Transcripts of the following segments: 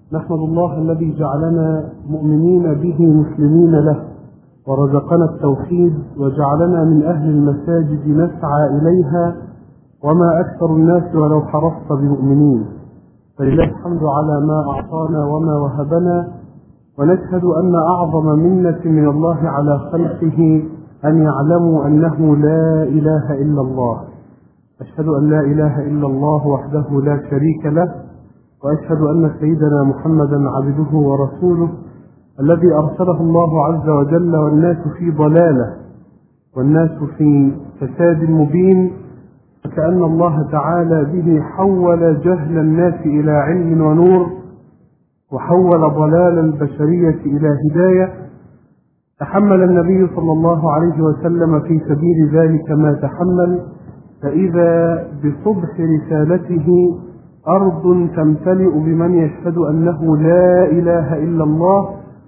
نحمد الله الذي جعلنا مؤمنين به مسلمين له، ورزقنا التوحيد وجعلنا من أهل المساجد نسعى إليها، وما أكثر الناس ولو حرصت بمؤمنين. فلله الحمد على ما أعطانا وما وهبنا، ونشهد أن أعظم منة من الله على خلقه أن يعلموا أنه لا إله إلا الله. أشهد أن لا إله إلا الله وحده لا شريك له، وأشهد أن سيدنا محمدا عبده ورسوله الذي أرسله الله عز وجل، والناس في ضلالة والناس في فساد مبين، فكأن الله تعالى به حول جهل الناس إلى علم ونور، وحول ضلال البشرية إلى هداية. تحمل النبي صلى الله عليه وسلم في سبيل ذلك ما تحمل، فإذا بصبح رسالته أرض تمتلئ بمن يشهد أنه لا إله إلا الله،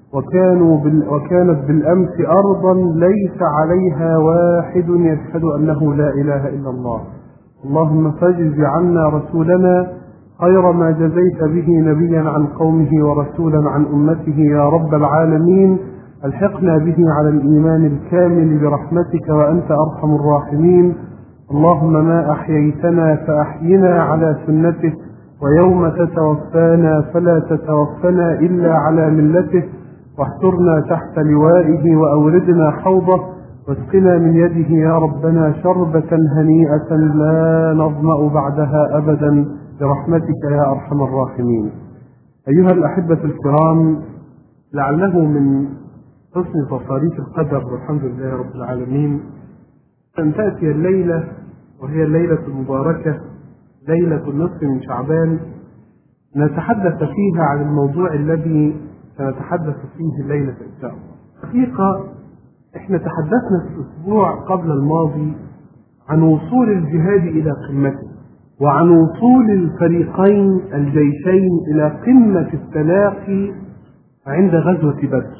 وكانت بالأمس أرضا ليس عليها واحد يشهد أنه لا إله إلا الله. اللهم فاجز عنا رسولنا خير ما جزيت به نبيا عن قومه ورسولا عن أمته يا رب العالمين. الحقنا به على الإيمان الكامل برحمتك وأنت أرحم الراحمين. اللهم ما أحييتنا فأحينا على سنته، ويوم تتوفانا فلا تتوفنا إلا على ملته، واحشرنا تحت لوائه وأوردنا حوضه، واسقنا من يده يا ربنا شربة هنيئة لا نظمأ بعدها أبدا برحمتك يا أرحم الراحمين. أيها الأحبة الكرام، لعله من حسن تصاريف القدر والحمد لله رب العالمين أن تأتي الليلة، وهي الليلة المباركة، ليلة النصف من شعبان، نتحدث فيها عن الموضوع الذي سنتحدث فيه الليلة إن شاء الله. حقيقة احنا تحدثنا في الأسبوع قبل الماضي عن وصول الجهاد إلى قمته، وعن وصول الفريقين الجيشين إلى قمة التلاقي عند غزوة بدر،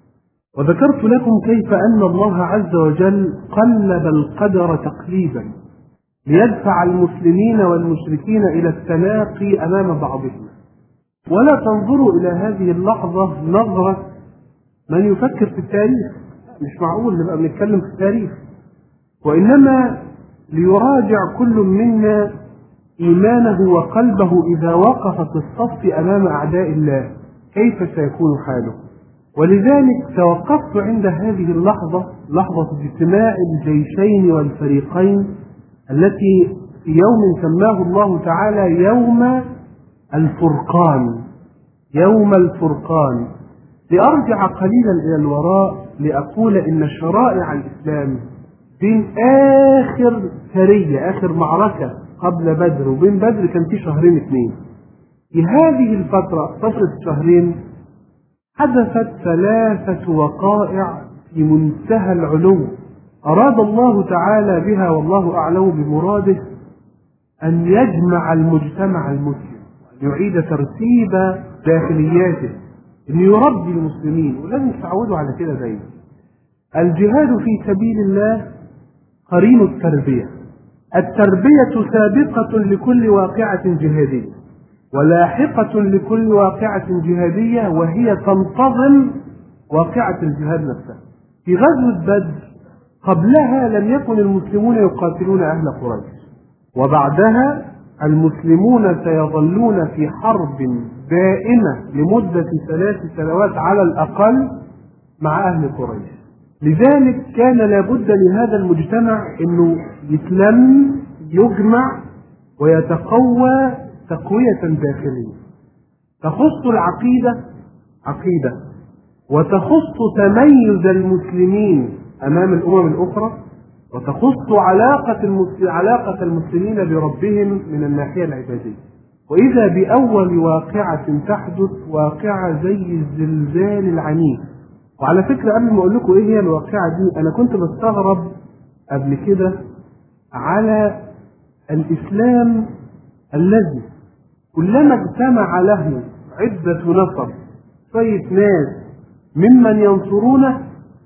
وذكرت لكم كيف أن الله عز وجل قلب القدر تقليبا ليدفع المسلمين والمشركين إلى التلاقي أمام بعضهم. ولا تنظروا إلى هذه اللحظة نظرة من يفكر في التاريخ، مش معقول نبقى بنتكلم في التاريخ، وإنما ليراجع كل منا إيمانه وقلبه إذا وقف في الصف أمام أعداء الله كيف سيكون حاله. ولذلك توقفت عند هذه اللحظة، لحظة اجتماع الجيشين والفريقين، التي في يوم سماه الله تعالى يوم الفرقان، يوم الفرقان. لأرجع قليلا إلى الوراء لأقول إن شرائع الإسلام بين آخر سرية، آخر معركة قبل بدر وبين بدر كان في شهرين اثنين. في هذه الفترة، فترة شهرين، حدثت 3 وقائع في منتهى العلو أراد الله تعالى بها والله أعلم بمراده أن يجمع المجتمع المسلم، وأن يعيد ترتيب داخلياته، أن يربي المسلمين، ولازم تعودوا على كده دايما. الجهاد في سبيل الله قرين التربية. التربية سابقة لكل واقعة جهادية ولاحقة لكل واقعة جهادية، وهي تنتظم واقعة الجهاد نفسها. في غزوة بدر قبلها لم يكن المسلمون يقاتلون أهل قريش، وبعدها المسلمون سيظلون في حرب دائمة لمدة 3 سنوات على الأقل مع أهل قريش. لذلك كان لابد لهذا المجتمع أنه يتلم، يجمع ويتقوى تقوية داخلية تخص العقيدة عقيدة، وتخص تميز المسلمين أمام الأمم الأخرى، وتخص علاقة المسلمين بربهم من الناحية العبادية. وإذا بأول واقعة تحدث، واقعة زي الزلزال العنيف. وعلى فكرة قبل ما أقول لكم إيه هي الواقعة دي، أنا كنت بستغرب قبل كده على الإسلام الذي كلما اجتمع له عدة نفر، شوية ناس ممن ينصرونه،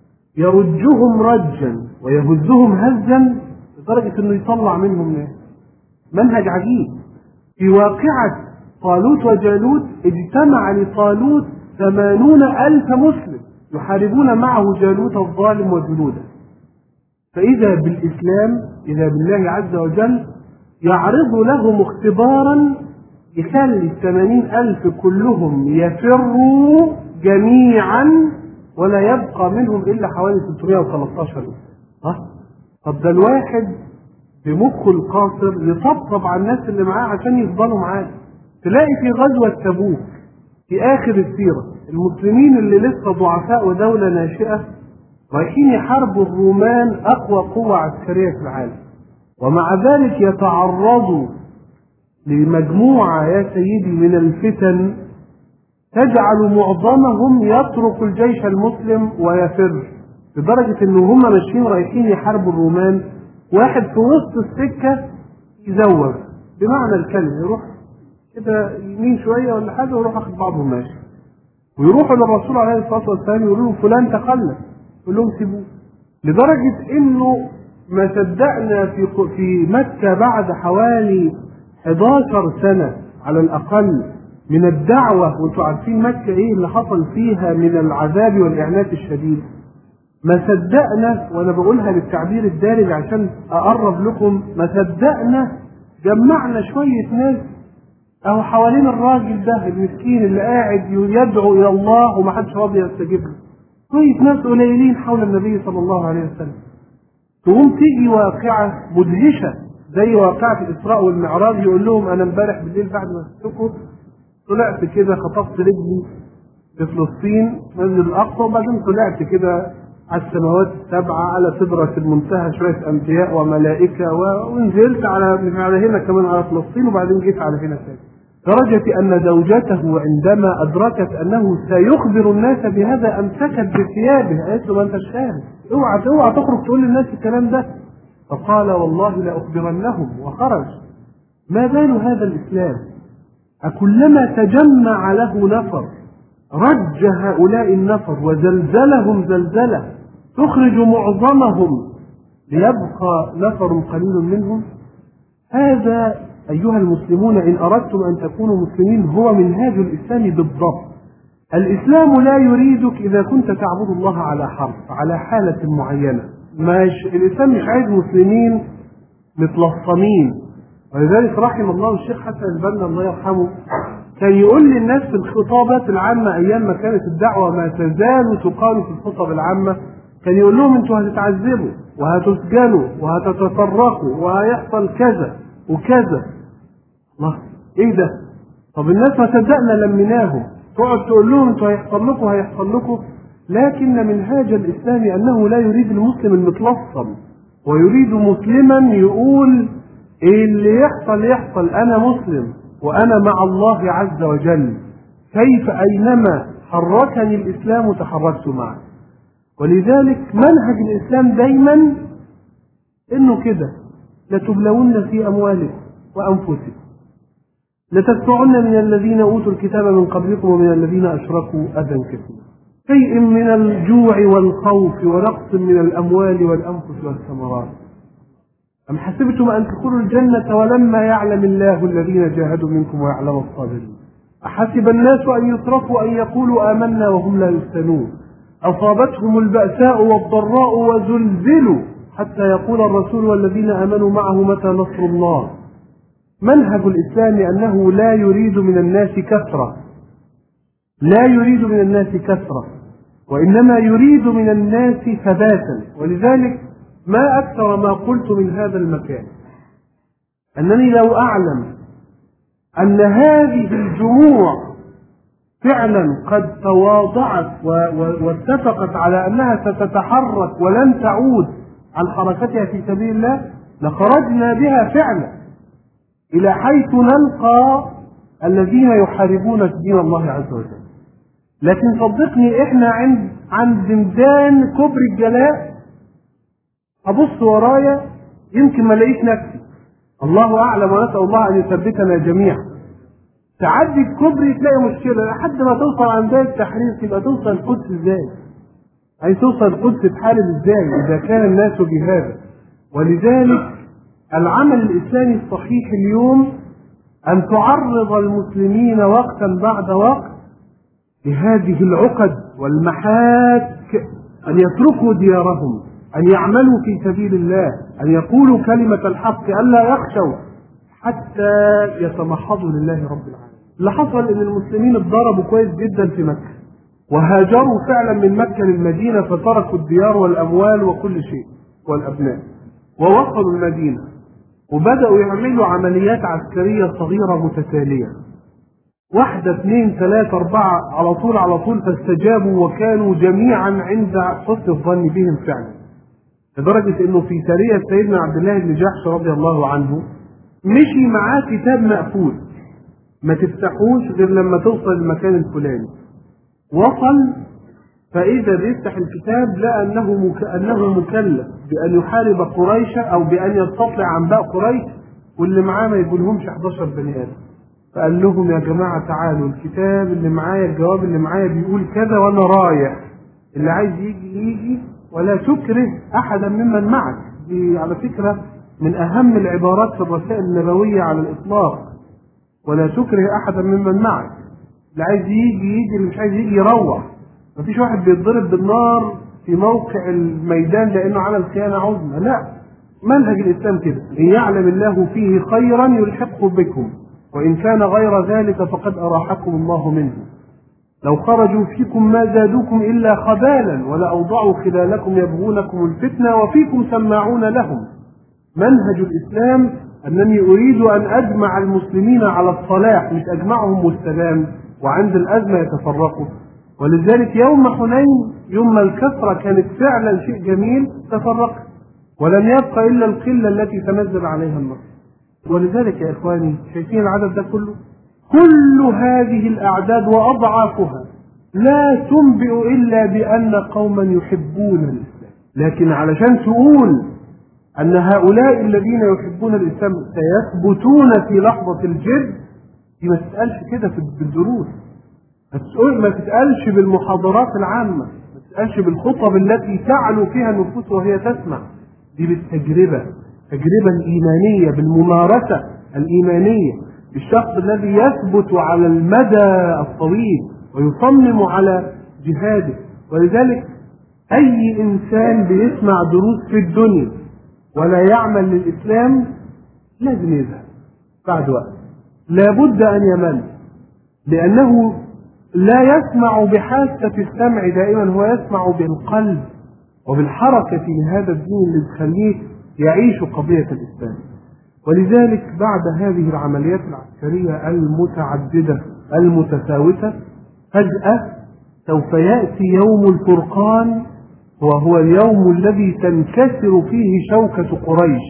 يرجهم رجا ويهزهم هزا لدرجة انه يطلع منهم ناس. منهج عجيب. في واقعة طالوت وجالوت اجتمع لطالوت 80,000 مسلم يحاربون معه جالوت الظالم وجنوده. فإذا بالإسلام، إذا بالله عز وجل يعرض لهم اختبارا يخلي 80,000 كلهم يفروا جميعا ولا يبقى منهم إلا حوالي 313. طب ده الواحد بمخه القاصر يطبطب على الناس اللي معاه عشان يفضلوا معاه. تلاقي في غزوة تبوك في آخر السيرة المسلمين اللي لسه ضعفاء ودولة ناشئة رايحين يحاربوا الرومان أقوى قوة عسكرية في العالم، ومع ذلك يتعرضوا لمجموعة يا سيدي من الفتن تجعل معظمهم يترك الجيش المسلم ويفر، لدرجة إن هم ماشيين رايحين يحاربوا الرومان واحد في وسط السكة يزوغ بمعنى الكلمة، يروح كده يمين شوية ولا حاجة ويروح أخذ بعضهم ماشي، ويروحوا للرسول عليه الصلاة والسلام يقولوا له فلان تخلف، يقول لهم سيبوه. لدرجة إنه ما صدقنا في مكة بعد حوالي 11 سنة على الأقل من الدعوة، وانتم عارفين مكة إيه اللي حصل فيها من العذاب والإعنات الشديد، ما صدقنا، وأنا بقولها بالتعبير الدارج عشان أقرب لكم، ما صدقنا جمعنا شوية ناس أو حوالين الراجل ده المسكين اللي قاعد يدعو إلى الله ومحدش راضي يستجيب له، شوية ناس قليلين حول النبي صلى الله عليه وسلم، تقوم تيجي واقعة مدهشة زي واقعة الإسراء والمعراج. يقول لهم أنا امبارح بالليل بعد ما سبتكم طلعت كده خطفت رجلي في فلسطين مسجد الأقصى، وبعدين طلعت كده على السماوات السبعة على سدرة المنتهى شوية أنبياء وملائكة، ونزلت على هنا كمان على فلسطين، وبعدين جيت على هنا تاني. درجة أن زوجته عندما أدركت أنه سيخبر الناس بهذا أمسكت بثيابه، قالت له ما أنت شاهد، اوعى تخرج تقول للناس الكلام ده. فقال والله لأخبرنهم، وخرج. ما بال هذا الإسلام؟ أكلما تجمع له نفر رج هؤلاء النفر وزلزلهم زلزلة تخرج معظمهم ليبقى نفر قليل منهم؟ هذا أيها المسلمون إن أردتم أن تكونوا مسلمين هو منهاج الإسلام بالضبط. الإسلام لا يريدك إذا كنت تعبد الله على حرف على حالة معينة، الإسلام مش عايز مسلمين متلصمين. ولذلك رحم الله الشيخ حسن البنا الله يرحمه كان يقول للناس في الخطابات العامة أيام ما كانت الدعوة ما تزال تقال في الخطب العامة، كان يقول لهم أنتوا هتتعذبوا وهتسجنوا وهتتفرقوا وهيحصل كذا وكذا. الله إيه ده؟ طب الناس ما صدقنا لمناهم، تقعد تقول لهم أنتوا هيحصل لكم. لكن منهاج الإسلام أنه لا يريد المسلم المتلصم، ويريد مسلما يقول إيه اللي يحصل أنا مسلم وأنا مع الله عز وجل، كيف أينما حركني الإسلام تحركت معه. ولذلك منهج الإسلام دايما إنه كده: لتبلون في أموالكم وأنفسكم، لتسمعن من الذين أوتوا الكتاب من قبلكم ومن الذين أشركوا أذى كثيرا، شيء من الجوع والخوف ونقص من الأموال والأنفس والثمرات. أم حسبتم أن تدخلوا الجنة ولما يعلم الله الذين جاهدوا منكم ويعلم الصابرين؟ أحسب الناس أن يتركوا أن يقولوا آمنا وهم لا يفتنون، أصابتهم البأساء والضراء وزلزلوا حتى يقول الرسول والذين آمنوا معه متى نصر الله. منهج الإسلام أنه لا يريد من الناس كثرة، وإنما يريد من الناس ثباتا. ولذلك ما أكثر ما قلت من هذا المكان أنني لو أعلم أن هذه الجموع فعلا قد تواضعت واتفقت على أنها ستتحرك ولن تعود عن حركتها في سبيل الله لخرجنا بها فعلا إلى حيث نلقى الذين يحاربون دين الله عز وجل. لكن صدقني إحنا عند زمدان كبر الجلاء أبص ورايا يمكن ما لقيت نفسي، الله أعلم، ونسأل الله أن يثبتنا جميعا. تعدي الكبري تلاقي مشكلة لحد ما توصل عند التحرير، تبقى توصل القدس إزاي؟ أي توصل القدس بحال إزاي إذا كان الناس بهذا؟ ولذلك العمل الإسلامي الصحيح اليوم أن تعرض المسلمين وقتا بعد وقت لهذه العقد والمحاك، أن يتركوا ديارهم، أن يعملوا في سبيل الله، أن يقولوا كلمة الحق، ألا يخشوا حتى يتمحضوا لله رب العالمين. اللي حصل إن المسلمين اتضربوا كويس جدا في مكة، وهاجروا فعلا من مكة للمدينة، فتركوا الديار والأموال وكل شيء والأبناء، ووصلوا المدينة وبدأوا يعملوا عمليات عسكرية صغيرة متتالية، 1 2 3 4 على طول، فاستجابوا وكانوا جميعا عند حسن الظن بهم فعلا، لدرجة انه في سرية سيدنا عبد الله بن جحش رضي الله عنه مشي معاه كتاب مقفول ما تفتحوش غير لما توصل المكان الفلاني. وصل فإذا بيفتح الكتاب لقى أنه مكلف بأن يحارب قريش أو بأن يستطلع عنباء قريش، واللي معاه ما يقولهمش 11 بني آدم. فقال لهم يا جماعة تعالوا، الكتاب اللي معايا، الجواب اللي معايا بيقول كذا وأنا رايح، اللي عايز يجي، ولا تكره أحدا ممن معك. دي على فكرة من أهم العبارات في الرسائل النبوية على الإطلاق، ولا تكره أحدا ممن معك. اللي عايز يجي، اللي مش عايز يجي يروح. مفيش واحد بيتضرب بالنار في موقع الميدان لأنه عمل خيانة عظمى، لا، منهج الإسلام كده، إن يعلم الله فيه خيرا يلحقه بكم، وإن كان غير ذلك فقد أراحكم الله منه. لو خرجوا فيكم ما زادوكم إلا خبالا ولأوضعوا خلالكم يبغونكم الفتنة وفيكم سماعون لهم. منهج الإسلام أنني أريد أن أجمع المسلمين على الصلاح، مش أجمعهم والسلام وعند الأزمة يتفرقوا. ولذلك يوم حنين، يوم الكثرة كانت فعلا شيء جميل، تفرق ولم يبقى إلا القلة التي تنزل عليها النصر. ولذلك يا إخواني، شايفين العدد ده كله؟ كل هذه الأعداد وأضعافها لا تنبئ إلا بأن قوما يحبون الإسلام. لكن علشان تقول أن هؤلاء الذين يحبون الإسلام سيثبتون في لحظة الجد، دي ما تتقالش كده في الدروس، ما تتقالش بالمحاضرات العامة، ما تتقالش بالخطب التي تعلو فيها النفوس وهي تسمع. دي بالتجربة، التجربة الإيمانية، بالممارسة الإيمانية، بالشخص الذي يثبت على المدى الطويل ويصمم على جهاده. ولذلك أي إنسان بيسمع دروس في الدنيا ولا يعمل للإسلام لازم يذهب بعد وقت، لابد أن يمل، لأنه لا يسمع بحاسة السمع دائما، هو يسمع بالقلب وبالحركة لهذا الدين اللي تخليه يعيش قضية الإسلام. ولذلك بعد هذه العمليات العسكرية المتعددة المتفاوتة، فجأة سوف يأتي يوم الفرقان، وهو اليوم الذي تنكسر فيه شوكة قريش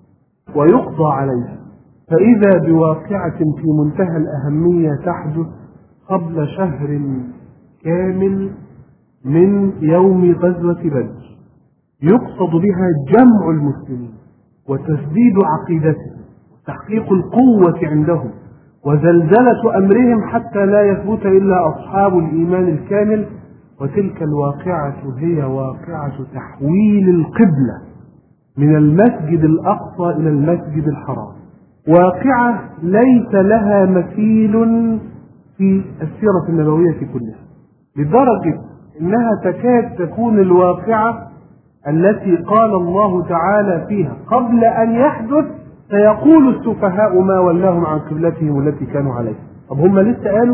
ويقضى عليها. فإذا بواقعة في منتهى الأهمية تحدث قبل شهر كامل من يوم غزوة بدر، يقصد بها جمع المسلمين وتسديد عقيدتهم وتحقيق القوة عندهم وزلزلة أمرهم حتى لا يثبت إلا أصحاب الإيمان الكامل. وتلك الواقعة هي واقعة تحويل القبلة من المسجد الأقصى إلى المسجد الحرام، واقعة ليس لها مثيل في السيرة النبوية كلها، لدرجة أنها تكاد تكون الواقعة التي قال الله تعالى فيها قبل أن يحدث سيقول السفهاء ما ولاهم عن قبلتهم التي كانوا عليها. طب هم لسه قالوا؟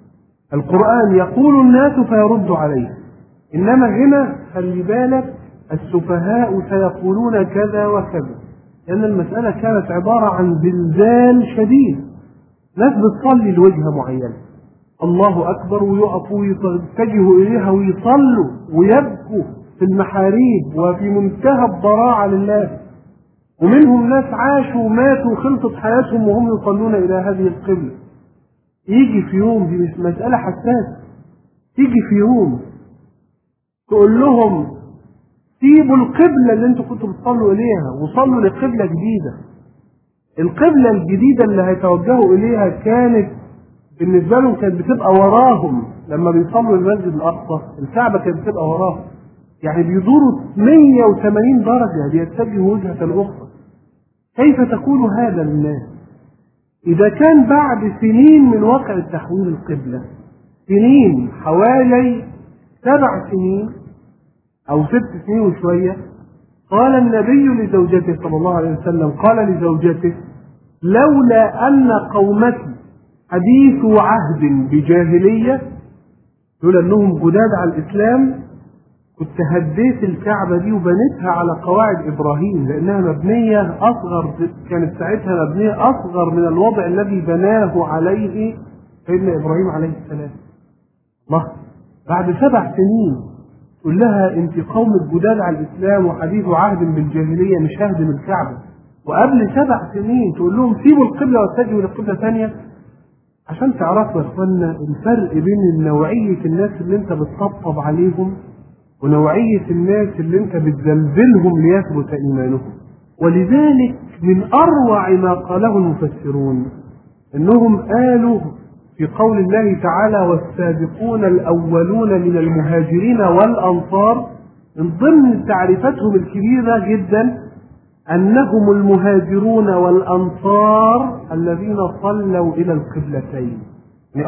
القرآن يقول الناس فيرد عليه، إنما هنا خلي بالك السفهاء سيقولون كذا وكذا، لأن المسألة كانت عبارة عن زلزال شديد. ناس بتصلي لوجهة معينة، الله أكبر، ويقفوا ويتجهوا إليها ويصلوا ويبكوا في المحاريب وفي منتهى الضراعة لله، ومنهم ناس عاشوا وماتوا وخلصت حياتهم وهم يصلون إلى هذه القبلة. يجي في يوم، دي مش مسألة حساسة، تيجي في يوم تقول لهم سيبوا القبلة اللي انتوا كنتوا بتصلوا إليها وصلوا لقبلة جديدة. القبلة الجديدة اللي هيتوجهوا إليها كانت بالنسبة لهم كانت بتبقى وراهم، لما بيصلوا المسجد الأقصى الكعبة كانت بتبقى وراهم، يعني بيدوروا 180 درجة بيتجهوا وجهة أخرى. كيف تكون هذا للناس؟ إذا كان بعد سنين من واقع تحويل القبلة، سنين حوالي 7 سنين أو 6 سنين وشوية، قال النبي لزوجته صلى الله عليه وسلم، قال لزوجته: لولا أن قومتي حديث عهد بجاهلية، لولا أنهم جداد على الإسلام، كنت هديت الكعبة دي وبنيتها على قواعد إبراهيم، لأنها مبنية أصغر، كانت ساعتها مبنية أصغر من الوضع الذي بناه عليه سيدنا إبراهيم عليه السلام. الله، بعد 7 سنين تقول لها أنت قوم جداد على الإسلام وحديث عهد بالجاهلية، مش ههدم الكعبة. وقبل 7 سنين تقول لهم سيبوا القبلة واتجهوا لقبلة ثانية. عشان تعرفوا يا اخوانا الفرق بين نوعية الناس اللي انت بتطبطب عليهم ونوعية الناس اللي انت بتزلزلهم ليثبت ايمانهم. ولذلك من اروع ما قاله المفسرون انهم قالوا في قول الله تعالى: والسابقون الاولون من المهاجرين والانصار، من ضمن تعريفاتهم الكبيرة جدا أنهم المهاجرون والأنصار الذين صلوا إلى القبلتين، يعني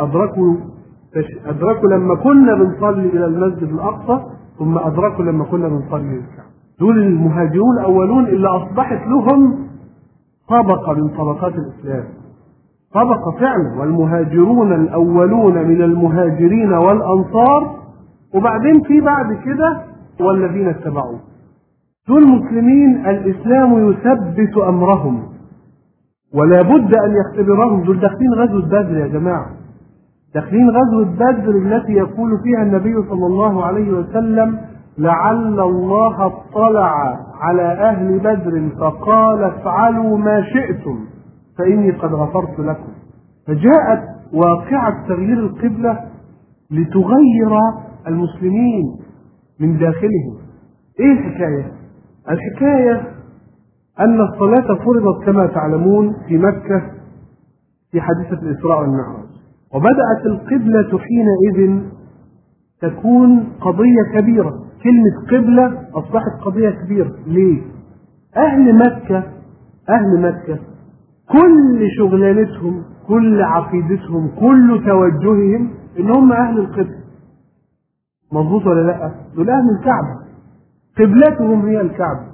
أدركوا لما كنا بنصلي إلى المسجد الأقصى، ثم أدركوا لما كنا بنصلي للكعبة. دول المهاجرون الأولون اللي أصبحت لهم طبقة من طبقات الإسلام، طبقة فعلا، والمهاجرون الأولون من المهاجرين والأنصار، وبعدين في بعد كده والذين اتبعوه. دول مسلمين الإسلام يثبت أمرهم ولا بد أن يختبرهم. دول داخلين غزوة بدر يا جماعة، داخلين غزوة بدر التي يقول فيها النبي صلى الله عليه وسلم: لعل الله اطلع على أهل بدر فقال افعلوا ما شئتم فإني قد غفرت لكم. فجاءت واقعة تغيير القبلة لتغير المسلمين من داخلهم. ايه الحكاية؟ الحكاية أن الصلاة فرضت كما تعلمون في مكة في حادثة الإسراء والمعراج، وبدأت القبلة حينئذ تكون قضية كبيرة. كلمة قبلة أصبحت قضية كبيرة. ليه؟ أهل مكة كل شغلانتهم، كل عقيدتهم، كل توجههم إنهم أهل القبلة. مظبوط ولا لأ؟ دول أهل الكعبة، قبلتهم هي الكعبة،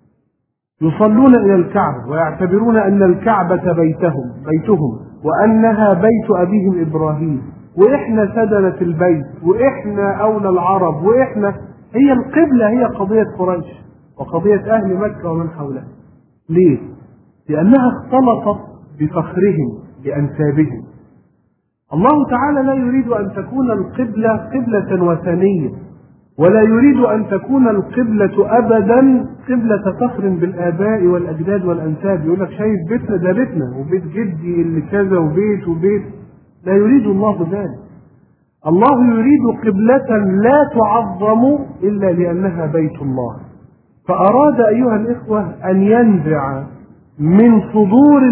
يصلون إلى الكعبة ويعتبرون أن الكعبة بيتهم وأنها بيت أبيهم إبراهيم، وإحنا سدنة البيت، وإحنا أولى العرب، وإحنا هي القبلة، هي قضية قريش وقضية أهل مكة ومن حولها. ليه؟ لأنها اختلطت بفخرهم بأنسابهم. الله تعالى لا يريد أن تكون القبلة قبلة وثنية، ولا يريد أن تكون القبلة أبدا قبلة فخر بالآباء والأجداد والأنساب. يقول لك شايف بيتنا، ده بيتنا، وبيت جدي اللي كذا، وبيت. لا يريد الله ذلك. الله يريد قبلة لا تعظم إلا لأنها بيت الله. فأراد أيها الإخوة أن ينزع من صدور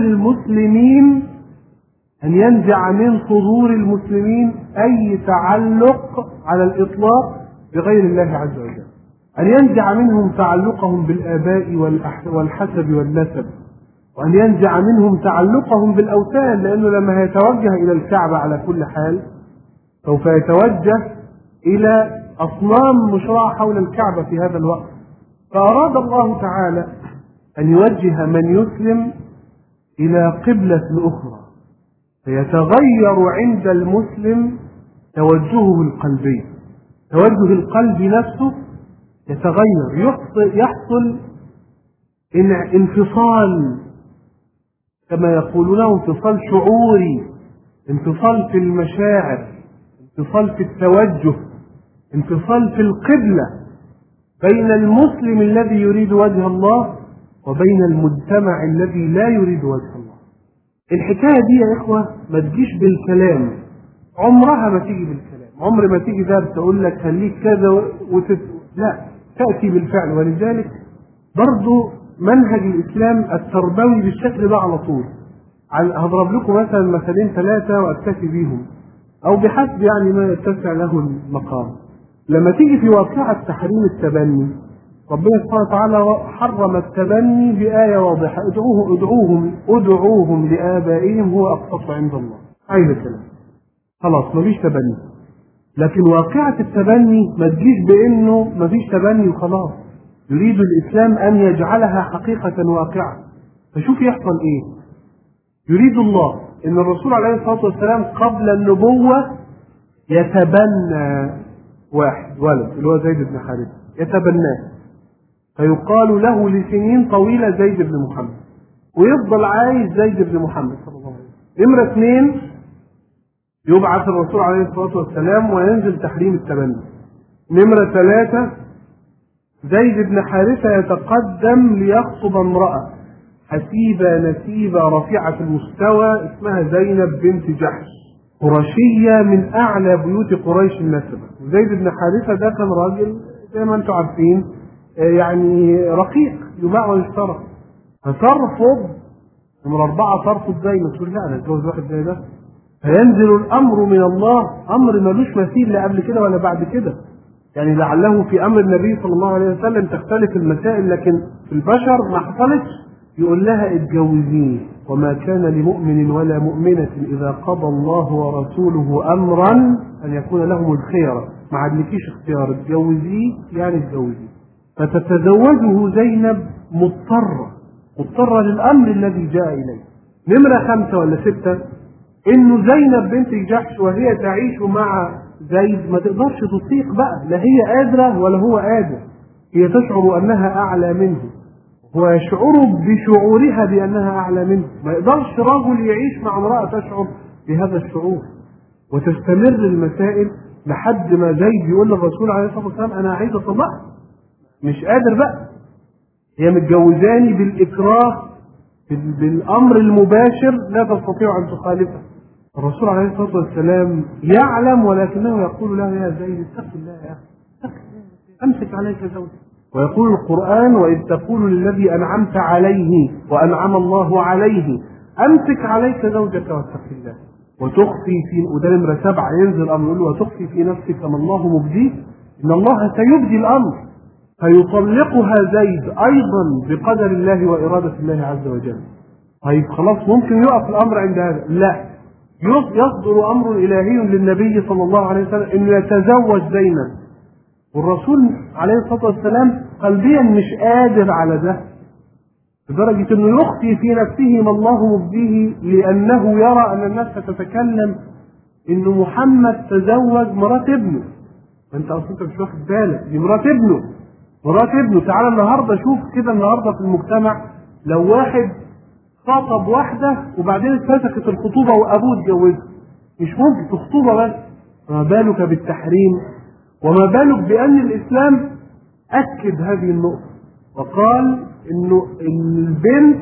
المسلمين أي تعلق على الإطلاق بغير الله عز وجل، أن ينزع منهم تعلقهم بالآباء والحسب والنسب، وأن ينزع منهم تعلقهم بالأوثان، لأنه لما يتوجه إلى الكعبة على كل حال سوف يتوجه إلى أصنام مشروعة حول الكعبة في هذا الوقت. فأراد الله تعالى أن يوجه من يسلم إلى قبلة أخرى، فيتغير عند المسلم توجهه القلبي، توجه القلب نفسه يتغير، يحصل انفصال، كما يقولون انفصال شعوري، انفصال في المشاعر، انفصال في التوجه، انفصال في القبلة بين المسلم الذي يريد وجه الله وبين المجتمع الذي لا يريد وجه الله. الحكاية دي يا إخوة ما تجيش بالكلام، عمرها ما تيجي بالكلام، عمر ما تيجي ده تقول لك خليك كذا لا، تأتي بالفعل. ولذلك برضو منهج الإسلام التربوي بالشكل ده على طول. هضرب لكم مثلا مثالين 3 وأكتفي بيهم، أو بحسب يعني ما يتسع له المقام. لما تيجي في واقعة تحريم التبني، ربنا سبحانه وتعالى حرم التبني بآية واضحة: ادعوهم لآبائهم هو أقسط عند الله. عايز كلام خلاص مفيش تبني. لكن واقعة التبني ما تجيش بأنه مفيش تبني وخلاص. يريد الإسلام أن يجعلها حقيقة واقعة. فشوف يحصل إيه. يريد الله أن الرسول عليه الصلاة والسلام قبل النبوة يتبنى واحد ولد اللي هو زيد بن حارثة، يتبناه فيقال له لسنين طويلة زيد بن محمد، ويفضل عايش زيد بن محمد صلى الله عليه وسلم. نمرة 2 يبعث الرسول عليه الصلاة والسلام وينزل تحريم التبني. نمرة 3 زيد بن حارثة يتقدم ليخطب امرأة حسيبة نسيبة رفيعة المستوى اسمها زينب بنت جحش، قرشية من أعلى بيوت قريش النسبة. زيد بن حارثة ده كان راجل زي ما انتم عارفين يعني رقيق يباع ويشترى، فترفض. نمرة 4 ترفض زي ما تقول لا أنا أتجوز واحد زي ده. فينزل الأمر من الله، أمر ملوش مثيل لا قبل كده ولا بعد كده. يعني لعله في أمر النبي صلى الله عليه وسلم تختلف المسائل، لكن في البشر ما حصلتش. يقول لها اتجوزيه، وما كان لمؤمن ولا مؤمنة إذا قضى الله ورسوله أمرا أن يكون لهم الخيرة. ما عندكيش اختيار، اتجوزيه يعني اتجوزيه. فتتزوجه زينب مضطرة للأمر الذي جاء إليه. نمرة 5 ولا 6 إنه زينب بنت جحش وهي تعيش مع زيد ما تقدرش تطيق بقى، لا هي قادرة ولا هو قادر. هي تشعر أنها أعلى منه، هو يشعر بشعورها بأنها أعلى منه. ما يقدرش رجل يعيش مع امرأة تشعر بهذا الشعور. وتستمر المسائل لحد ما زيد يقول للرسول عليه الصلاة والسلام أنا عايز أطلقها، مش قادر بقى. هي متجوزاني بالإكراه بالأمر المباشر، لا تستطيع أن تخالفه. الرسول عليه الصلاة والسلام يعلم، ولكنه يقول له يا زيد اتق الله يا أخي، أمسك عليك زوجك. ويقول القرآن وإذ تقول للذي أنعمت عليه وأنعم الله عليه أمسك عليك زوجك واتق الله وتخفي في، وده نمرة 7 ينزل الأمر يقول له وتخفي في نفسك ما الله مبديه إن الله سيبدي الأمر. فيطلقها زيد أيضا بقدر الله وإرادة الله عز وجل. طيب خلاص ممكن يقف الأمر عند هذا؟ لا، يصدر أمر إلهي للنبي صلى الله عليه وسلم أن يتزوج زينب، والرسول عليه الصلاة والسلام قلبيا مش قادر على ده، لدرجة أنه يخفي في نفسه ما الله مبديه، لأنه يرى أن الناس تتكلم أن محمد تزوج مرات ابنه. أنت أصلا مش واخد بالك، دي مرات ابنه. تعالى النهارده شوف كده النهارده في المجتمع، لو واحد خطب واحدة وبعدين اتفسخت الخطوبة وأبوه اتجوزها، مش ممكن تخطوبة بس، ما بالك بالتحريم؟ وما بالك بأن الإسلام أكد هذه النقطة وقال إنه البنت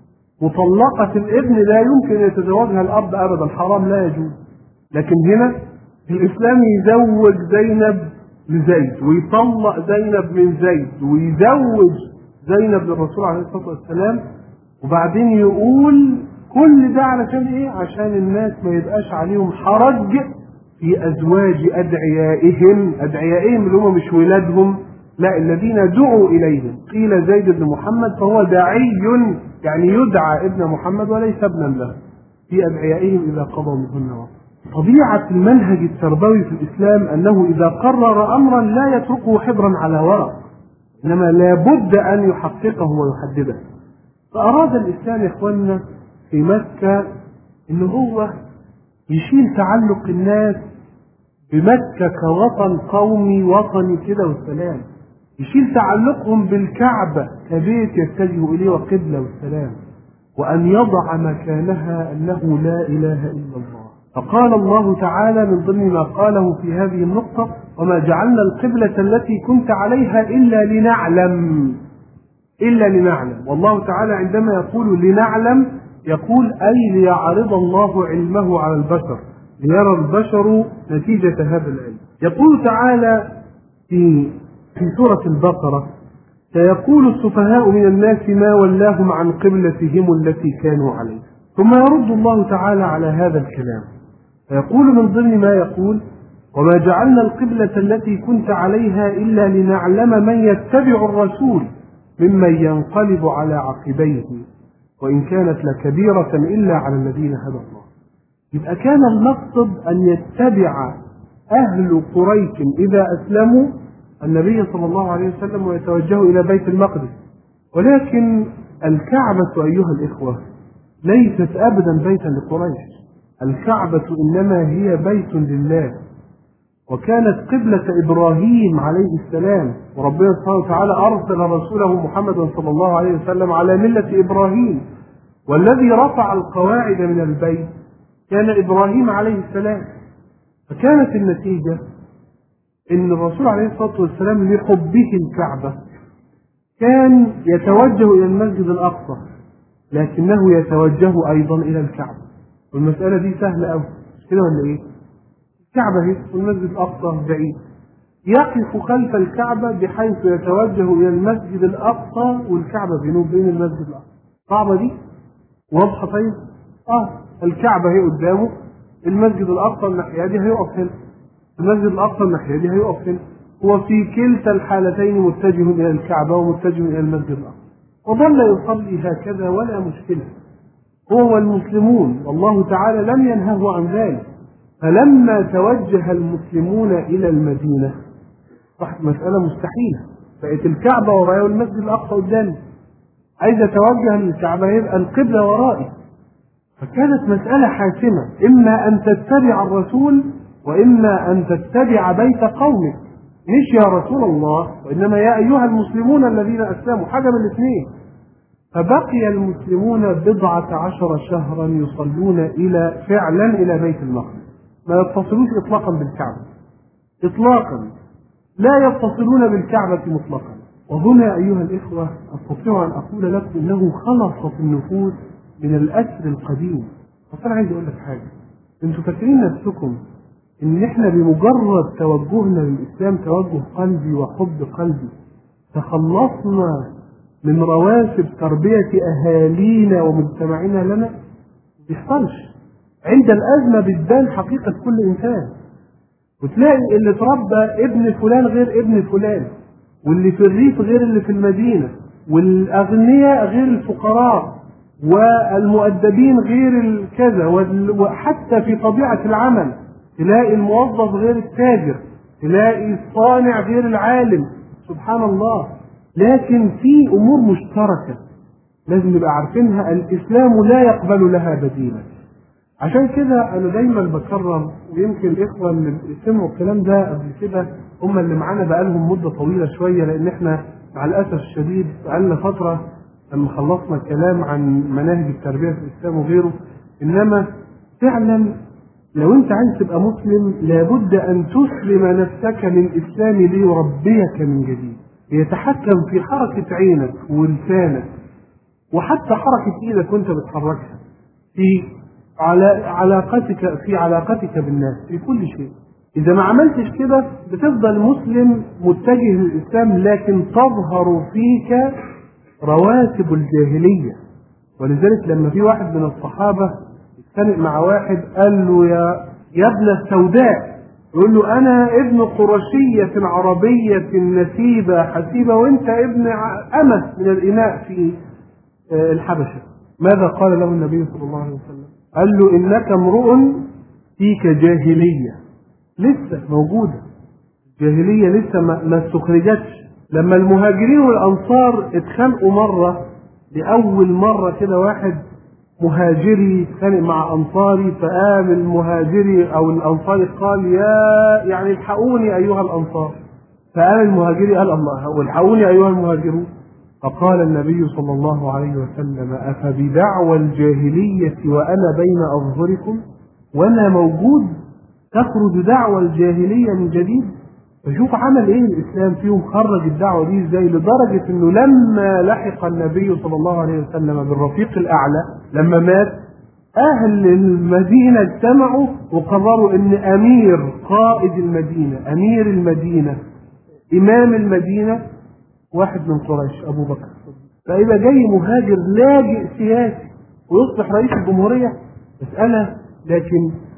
مطلقة الابن لا يمكن يتزوجها الأب أبدا، حرام لا يجوز. لكن هنا الإسلام يزوج زينب لزيد، ويطلق زينب من زيد، ويزوج زينب للرسول عليه الصلاة والسلام، وبعدين يقول كل ده علشان ايه؟ عشان الناس ما يبقاش عليهم حرج في ازواج ادعيائهم اللي هم مش ولادهم، لا الذين دعوا اليهم. قيل زيد بن محمد فهو داعي، يعني يدعى ابن محمد وليس ابنا له، في ادعيائهم اذا قضوا منهن وطرا. طبيعة المنهج التربوي في الاسلام انه اذا قرر امرا لا يتركه حبرا على ورق، انما لابد ان يحققه ويحدده. فأراد الإسلام يا إخواننا في مكة إنه هو يشيل تعلق الناس بمكة كوطن قومي وطني كده والسلام، يشيل تعلقهم بالكعبة كبيت يتجه إليه وقبلة والسلام، وأن يضع مكانها أنه لا إله إلا الله. فقال الله تعالى من ضمن ما قاله في هذه النقطة وما جعلنا القبلة التي كنت عليها إلا لنعلم. والله تعالى عندما يقول لنعلم يقول أي ليعرض الله علمه على البشر، ليرى البشر نتيجة هذا العلم. يقول تعالى في سورة البقرة سيقول السفهاء من الناس ما ولاهم عن قبلتهم التي كانوا عليها. ثم يرد الله تعالى على هذا الكلام فيقول من ضمن ما يقول وما جعلنا القبلة التي كنت عليها إلا لنعلم من يتبع الرسول ممن ينقلب على عقبيه وإن كانت لكبيرة إلا على الذين هدى الله. يبقى كان المقصد أن يتبع أهل قريش إذا أسلموا النبي صلى الله عليه وسلم ويتوجهوا إلى بيت المقدس. ولكن الكعبة أيها الإخوة ليست أبدا بيتا لقريش، الكعبة إنما هي بيت لله، وكانت قبلة إبراهيم عليه السلام، وربنا سبحانه وتعالى أرسل رسوله محمد صلى الله عليه وسلم على ملة إبراهيم، والذي رفع القواعد من البيت كان إبراهيم عليه السلام. فكانت النتيجة إن الرسول عليه الصلاة والسلام لحبه الكعبة كان يتوجه إلى المسجد الأقصى، لكنه يتوجه أيضا إلى الكعبة. والمسألة دي سهلة أوي، مش كده ولا إيه؟ الكعبة هي والمسجد الأقصى بعيد، يقف خلف الكعبة بحيث يتوجه إلى المسجد الأقصى والكعبة بين المسجد الأقصى. صعبة دي؟ واضحة؟ طيب؟ الكعبة هي قدامه، المسجد الأقصى الناحية دي هيقف هنا، المسجد الأقصى الناحية دي هيقف هنا، هو في كلتا الحالتين متجه إلى الكعبة ومتجه إلى المسجد الأقصى، وظل يصلي هكذا ولا مشكلة هو والمسلمون، والله تعالى لم ينهه عن ذلك. فلما توجه المسلمون إلى المدينة صحت مسألة مستحيلة، بقت الكعبة وراء والمسجد الأقصى قدامي، عايز أتوجه للكعبة يبقى القبلة ورائي. فكانت مسألة حاسمة، إما أن تتبع الرسول وإما أن تتبع بيت قومك، مش يا رسول الله وإنما يا أيها المسلمون الذين أسلموا، حاجة من الاثنين. فبقي المسلمون 14 شهرا يصلون فعلا إلى بيت المقدس، ما يتصلوش إطلاقا بالكعبة، إطلاقا لا يتصلون بالكعبة مطلقا. وهنا أيها الإخوة أستطيع أن أقول لكم إنه خلصت النفوس من الأسر القديم. فأنا عايز أقول لك حاجة، أنتوا فاكرين نفسكم إن إحنا بمجرد توجهنا للإسلام توجه قلبي وحب قلبي تخلصنا من رواسب تربية أهالينا ومجتمعنا لنا؟ ما بيحصلش. عند الأزمة بتبان حقيقة كل إنسان، وتلاقي اللي تربى ابن فلان غير ابن فلان، واللي في الريف غير اللي في المدينة، والأغنياء غير الفقراء، والمؤدبين غير الكذا، وحتى في طبيعة العمل تلاقي الموظف غير التاجر، تلاقي الصانع غير العالم، سبحان الله. لكن في أمور مشتركة لازم نبقى عارفينها، الإسلام لا يقبل لها بديلا. عشان كده أنا دايما بكرر، ويمكن الإخوة اللي سمعوا الكلام ده قبل كده هم اللي معانا بقالهم مدة طويلة شوية، لأن إحنا مع الأسف الشديد بقالنا فترة لما خلصنا الكلام عن مناهج التربية في الإسلام وغيره. إنما فعلا لو أنت عايز تبقى مسلم لابد أن تسلم نفسك للإسلام ليربيك من جديد، يتحكم في حركة عينك ولسانك وحتى حركة إيدك وأنت بتحركها، في علاقتك بالناس، في كل شيء. إذا ما عملتش كده بتفضل مسلم متجه للإسلام، لكن تظهر فيك رواسب الجاهلية. ولذلك لما في واحد من الصحابة اتخانق مع واحد قال له يا ابن السوداء، يقول له أنا ابن قرشية عربية نسيبة حسيبة وأنت ابن أمة من الإناء في الحبشة. ماذا قال له النبي صلى الله عليه وسلم؟ قال له إنك امرؤ فيك جاهلية لسه موجودة، جاهلية لسه ما استخرجتش. لما المهاجرين والأنصار اتخانقوا مرة، لأول مرة كده واحد مهاجري اتخانق مع أنصاري، فقام المهاجري أو الأنصاري قال يعني الحقوني أيها الأنصار، فقام المهاجري قال الله والحقوني أيها المهاجرون. فقال النبي صلى الله عليه وسلم أفبدعوى الجاهلية وأنا بين أظهركم، وأنا موجود تخرج دعوى الجاهلية من جديد. فشوف عمل ايه الإسلام فيهم، خرج الدعوة دي ازاي، لدرجة انه لما لحق النبي صلى الله عليه وسلم بالرفيق الأعلى لما مات، أهل المدينة اجتمعوا وقرروا ان أمير قائد المدينة، أمير المدينة، إمام المدينة واحد من قريش، أبو بكر. فإذا جاي مهاجر لاجئ سياسي ويصبح رئيس الجمهورية مسألة، لكن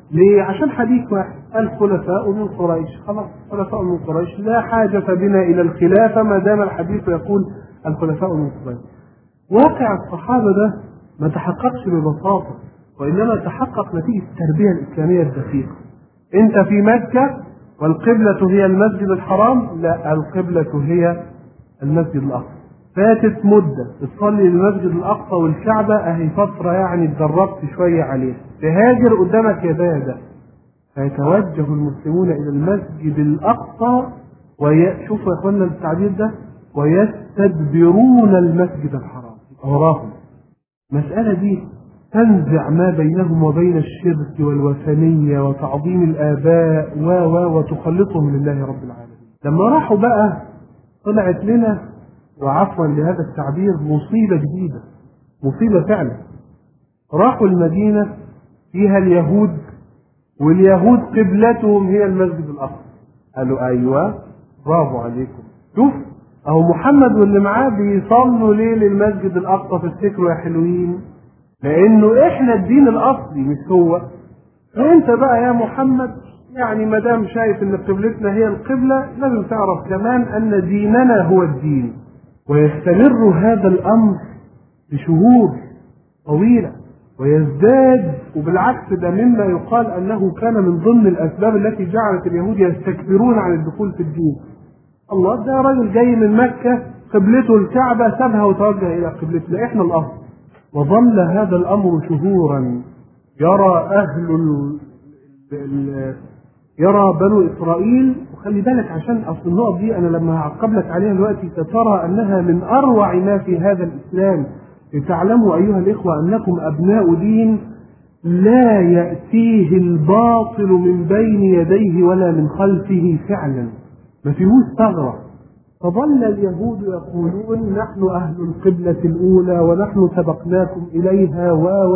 ليه؟ عشان حديث واحد، الخلفاء من قريش، خلاص الخلفاء من قريش لا حاجة بنا إلى الخلافة ما دام الحديث يقول الخلفاء من قريش. واقع الصحابة ده ما تحققش ببساطة، وإنما تحقق نتيجة التربية الإسلامية الدقيقة. أنت في مكة والقبلة هي المسجد الحرام، لا، القبلة هي المسجد الأقصى. فاتت مدة تصلي المسجد الأقصى والكعبة أهي فترة يعني اتدربت شوية عليها، تهاجر قدامك يا ده، فيتوجه المسلمون إلى المسجد الأقصى وشوفوا يا إخواننا التعبير ده، ويستدبرون المسجد الحرام وراهم. المسألة دي تنزع ما بينهم وبين الشرك والوثنية وتعظيم الآباء وتخلطهم لله رب العالمين. لما راحوا بقى طلعت لنا وعفوا لهذا التعبير مصيبة جديدة، مصيبة فعلا. راحوا المدينة فيها اليهود، واليهود قبلتهم هي المسجد الأقصى. قالوا أيوة برافو عليكم، شوف أهو محمد واللي معاه بيصلوا ليه للمسجد الأقصى، تفتكروا يا حلوين، لأنه إحنا الدين الأصلي مش هو. فأنت بقى يا محمد يعني ما دام شايف إن قبلتنا هي القبلة، لازم تعرف كمان أن ديننا هو الدين. ويستمر هذا الأمر بشهور طويلة ويزداد، وبالعكس ده مما يقال أنه كان من ضمن الأسباب التي جعلت اليهود يستكبرون عن الدخول في الدين. الله، ده راجل جاي من مكة قبلته الكعبة سابها وتوجه إلى قبلتنا إحنا الأصل. وظل هذا الأمر شهورا يرى يرى بنو إسرائيل. وخلي بالك عشان أصل النقط دي أنا لما هعقب لك عليها دلوقتي سترى أنها من أروع ما في هذا الإسلام، لتعلموا أيها الإخوة أنكم أبناء دين لا يأتيه الباطل من بين يديه ولا من خلفه فعلا، ما فيهوش ثغرة. فظل اليهود يقولون نحن أهل القبلة الأولى ونحن سبقناكم إليها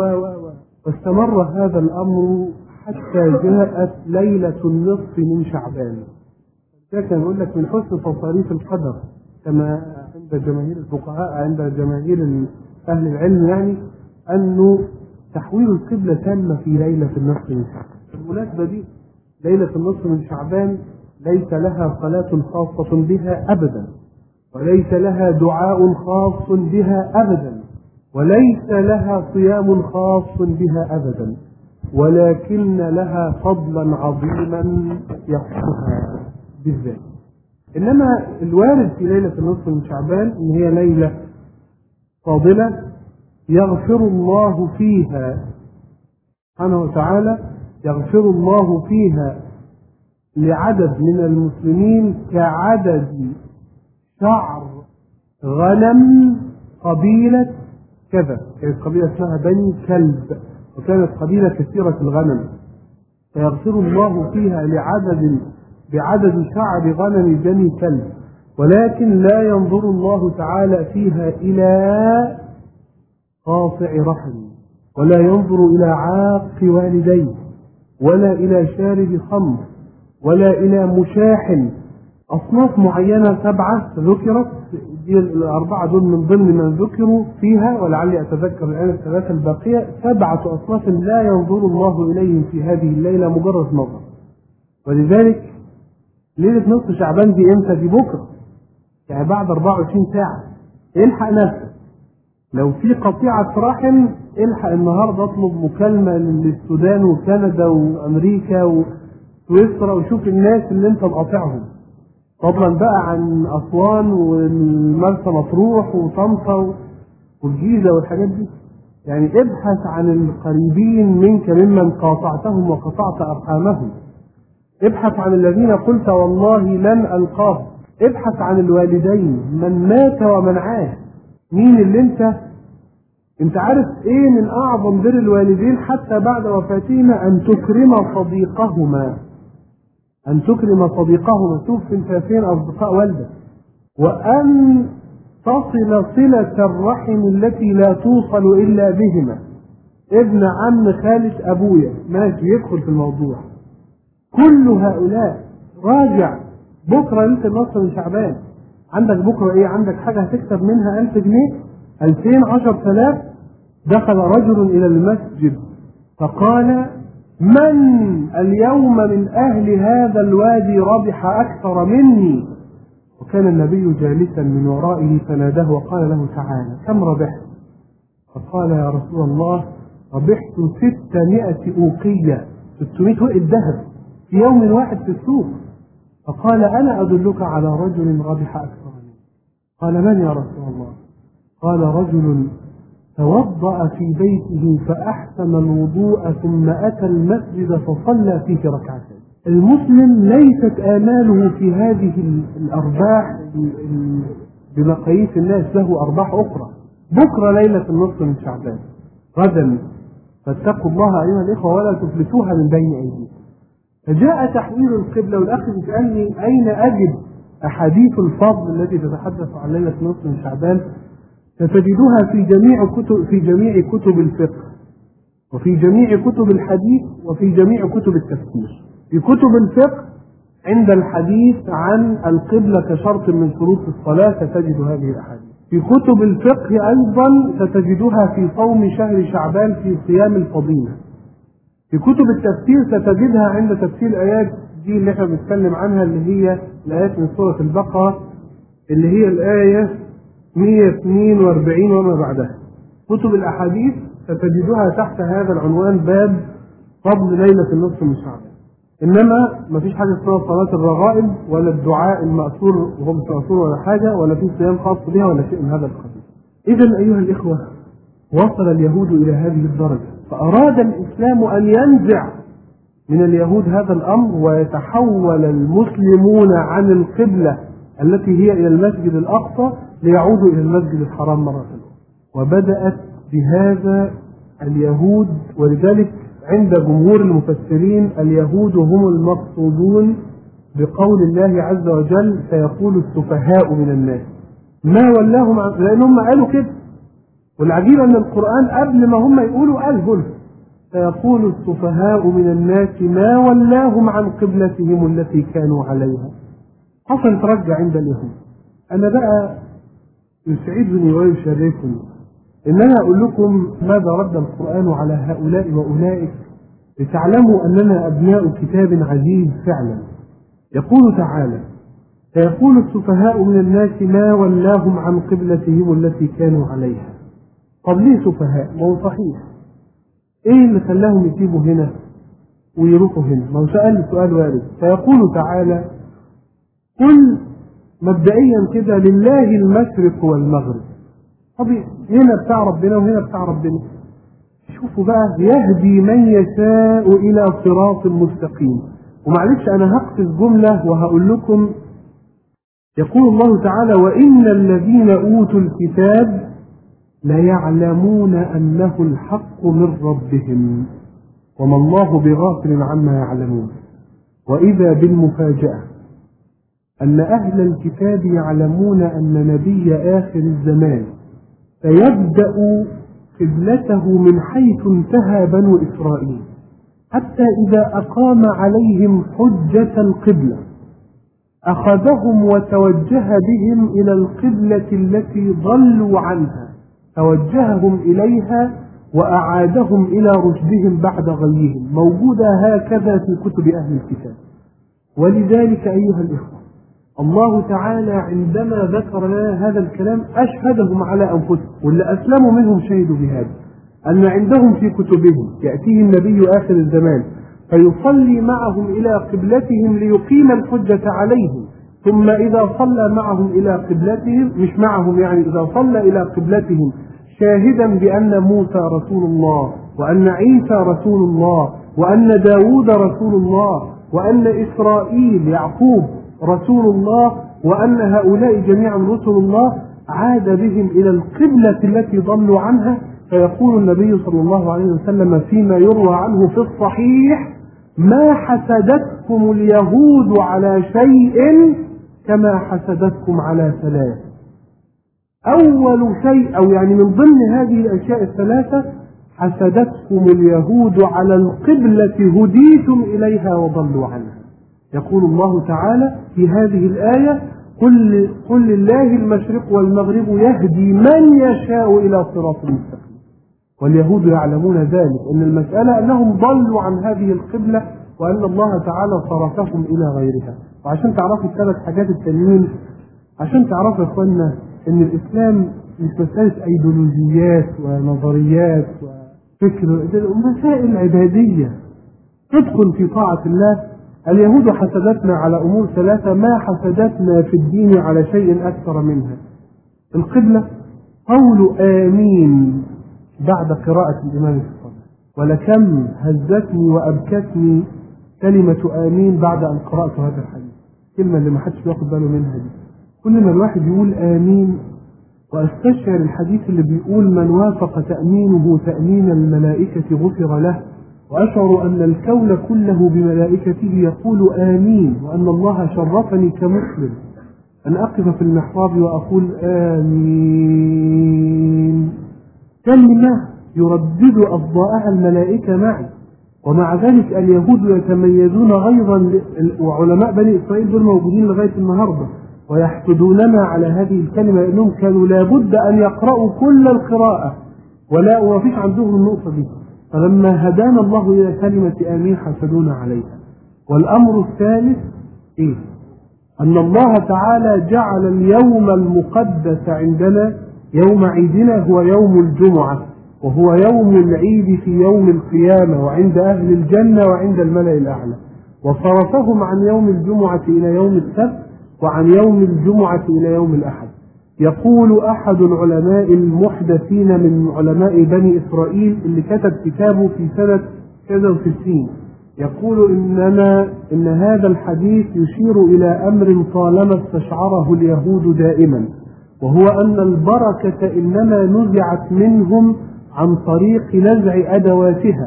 واستمر هذا الأمر حتى جاءت ليلة النصف من شعبان. ده كان يقول لك من حسن تصاريف القدر كما عند جماهير الفقهاء، عند جماهير أهل العلم، يعني أنه تحويل القبلة تم في ليلة النصف من شعبان. بالمناسبة دي ليلة النصف من شعبان ليس لها صلاة خاصة بها أبدا، وليس لها دعاء خاص بها أبدا، وليس لها صيام خاص بها أبدا، ولكن لها فضلا عظيما يخصها بالذات. إنما الوارد في ليلة النصف من شعبان إن هي ليلة فاضلة يغفر الله فيها سبحانه وتعالى، يغفر الله فيها لعدد من المسلمين كعدد شعر غنم قبيلة كذا. كانت قبيلة اسمها بني كلب، وكانت قبيلة كثيرة الغنم، فيغفر الله فيها بعدد شعر غنم بني كلب، ولكن لا ينظر الله تعالى فيها إلى قاطع رحم، ولا ينظر إلى عاق والديه، ولا إلى شارب خمر، ولا إلى مشاحن. أصناف معينة 7 ذكرت، دي الأربعة دول من ضمن من ذكروا فيها، ولعلي أتذكر الآن الثلاثة الباقية. 7 أصناف لا ينظر الله إليهم في هذه الليلة مجرد نظر. ولذلك ليلة نصف شعبان دي إمتى؟ دي بكرة، يعني بعد 24 ساعة. الحق نفسك، لو في قطيعة رحم الحق النهاردة اطلب مكالمة للسودان وكندا وأمريكا وسويسرا وشوف الناس اللي انت مقاطعهم، فضلا بقى عن أسوان والمرسى مطروح وطنطا والجيزة والحاجات دي. يعني ابحث عن القريبين منك ممن قاطعتهم وقطعت أرحامهم، ابحث عن الذين قلت والله لن ألقاهم، ابحث عن الوالدين من مات ومن عاش. مين اللي انت عارف ايه من اعظم بر الوالدين حتى بعد وفاتهما؟ ان تكرم صديقهما، ان تكرم صديقهما. شوف انت فين اصدقاء والدك، وان تصل صلة الرحم التي لا توصل الا بهما. ابن عم خالة ابويا ماشي يدخل في الموضوع. كل هؤلاء راجع بكرة ليلة النصف من شعبان. عندك بكرة ايه؟ عندك حاجة هتكسب منها 1000 جنيه 2000 10000. دخل رجل الى المسجد فقال من اليوم من أهل هذا الوادي ربح أكثر مني؟ وكان النبي جالسا من ورائه فناداه وقال له تعالى كم ربحت؟ فقال يا رسول الله ربحت 600 أوقية، 600 وقت ذهب في يوم واحد في السوق. فقال أنا أدلك على رجل ربح أكثر مني. قال من يا رسول الله؟ قال رجل توضأ في بيته فأحسن الوضوء ثم أتى المسجد فصلى فيه ركعتين. المسلم ليست آماله في هذه الأرباح بمقاييس الناس، له أرباح أخرى. بكرة ليلة النصف من شعبان، غدا فاتقوا الله أيها الإخوة ولا تفلتوها من بين أيديكم. فجاء تحويل القبلة، والأخ يسألني أين أجد أحاديث الفضل التي تتحدث عن ليلة النصف من شعبان؟ ستجدها في جميع كتب الفقه، وفي جميع كتب الحديث، وفي جميع كتب التفسير. في كتب الفقه عند الحديث عن القبلة كشرط من شروط الصلاة ستجد هذه الأحاديث. في كتب الفقه أيضا ستجدها في صوم شهر شعبان في صيام الفضيلة. في كتب التفسير ستجدها عند تفسير الآيات دي اللي احنا بنتكلم عنها، اللي هي الآيات من سورة البقرة، اللي هي الآية 142 وما بعدها. كتب الأحاديث ستجدها تحت هذا العنوان باب فضل ليلة النصف من شعبان. إنما ما فيش حاجة اسمها صلاة الرغائب ولا الدعاء المأثور وهو مش مأثور ولا حاجة، ولا في صيام خاص بها ولا شيء من هذا القبيل. إذن أيها الإخوة وصل اليهود إلى هذه الدرجة، فأراد الإسلام أن ينزع من اليهود هذا الأمر ويتحول المسلمون عن القبلة التي هي إلى المسجد الأقصى ليعودوا إلى المسجد الحرام مرة أخرى. وبدأت بهذا اليهود، ولذلك عند جمهور المفسرين اليهود هم المقصودون بقول الله عز وجل سيقول السفهاء من الناس ما ولاهم عن، لأنهم قالوا كده. والعجيب أن القرآن قبل ما هم يقولوا قال سيقول السفهاء من الناس ما ولاهم عن قبلتهم التي كانوا عليها. حصل ترجع عند اليهود. أنا بقى يسعدني ويشرفني إن أنا أقول لكم ماذا رد القرآن على هؤلاء وأولئك لتعلموا أننا أبناء كتاب عزيز فعلا. يقول تعالى سيقول السفهاء من الناس ما ولاهم عن قبلتهم التي كانوا عليها. طب ليه سفهاء؟ ما هو صحيح، ايه اللي خلاهم يسيبوا هنا ويروحوا هنا؟ ما هو سؤال وارد. فيقول تعالى قل مبدئيا كده لله المشرق والمغرب. طب هنا بتاع ربنا وهنا بتاع ربنا. شوفوا بقى يهدي من يشاء الى صراط مستقيم. ومعلش انا هقصد جملة وهقول لكم. يقول الله تعالى وإن الذين أوتوا الكتاب ليعلمون أنه الحق من ربهم وما الله بغافل عما يعلمون. وإذا بالمفاجأة أن أهل الكتاب يعلمون أن نبي آخر الزمان سيبدأ قبلته من حيث انتهى بنو إسرائيل، حتى إذا أقام عليهم حجة القبلة أخذهم وتوجه بهم إلى القبلة التي ضلوا عنها، توجههم إليها وأعادهم إلى رشدهم بعد غيهم. موجودة هكذا في كتب أهل الكتاب. ولذلك أيها الإخوة الله تعالى عندما ذكر لنا هذا الكلام أشهدهم على أنفسهم، واللي أسلموا منهم شهدوا بهذا، أن عندهم في كتبهم يأتيه النبي آخر الزمان فيصلي معهم إلى قبلتهم ليقيم الحجة عليهم، ثم إذا صلى معهم إلى قبلتهم، مش معهم يعني، إذا صلى إلى قبلتهم شاهدا بأن موسى رسول الله وأن عيسى رسول الله وأن داود رسول الله وأن إسرائيل يعقوب رسول الله وأن هؤلاء جميعا رسل الله، عاد بهم إلى القبلة التي ضلوا عنها. فيقول النبي صلى الله عليه وسلم فيما يروى عنه في الصحيح ما حسدتكم اليهود على شيء كما حسدتكم على ثلاث. أول شيء أو يعني من ضمن هذه الأشياء الثلاثة حسدتكم اليهود على القبلة هديتم إليها وضلوا عنها. يقول الله تعالى في هذه الآية قل لله المشرق والمغرب يهدي من يشاء إلى صراط مستقيم. واليهود يعلمون ذلك، أن المسألة أنهم ضلوا عن هذه القبلة وأن الله تعالى صرفهم إلى غيرها. وعشان تعرفوا الثلاث حاجات التانيين، عشان تعرفوا يا إخوانا أن الإسلام مش مسألة أيديولوجيات ونظريات وفكر، مسائل عبادية تدخل في طاعة الله. اليهود حسدتنا على أمور ثلاثة ما حسدتنا في الدين على شيء أكثر منها: القبلة، قول آمين بعد قراءة الإمام في الصلاة، ولكم هزتني وأبكتني كلمة آمين بعد أن قرأت هذا الحديث، كلمة اللي ما حدش بياخد باله منها دي. كل ما الواحد يقول آمين وأستشعر الحديث اللي بيقول من وافق تأمينه تأمين الملائكة غفر له، وأشعر أن الكون كله بملائكته يقول آمين، وأن الله شرفني كمسلم أن أقف في المحراب وأقول آمين، كلمة يردد أصداءها الملائكة معي. ومع ذلك اليهود يتميزون غيظا، وعلماء بني إسرائيل دول موجودين لغاية النهاردة ويحسدوننا على هذه الكلمة، لأنهم كانوا لابد أن يقرأوا كل القراءة وما فيش عندهم النقطة دي. فلما هدانا الله إلى كلمة آمين حسدونا عليها. والأمر الثالث إيه؟ أن الله تعالى جعل اليوم المقدس عندنا يوم عيدنا هو يوم الجمعة، وهو يوم العيد في يوم القيامة وعند أهل الجنة وعند الملأ الأعلى، وصرفهم عن يوم الجمعة إلى يوم السبت وعن يوم الجمعة إلى يوم الأحد. يقول أحد العلماء المحدثين من علماء بني إسرائيل اللي كتب كتابه في سنة كذا وستين، يقول إن هذا الحديث يشير إلى أمر طالما استشعره اليهود دائما، وهو أن البركة إنما نزعت منهم عن طريق نزع أدواتها،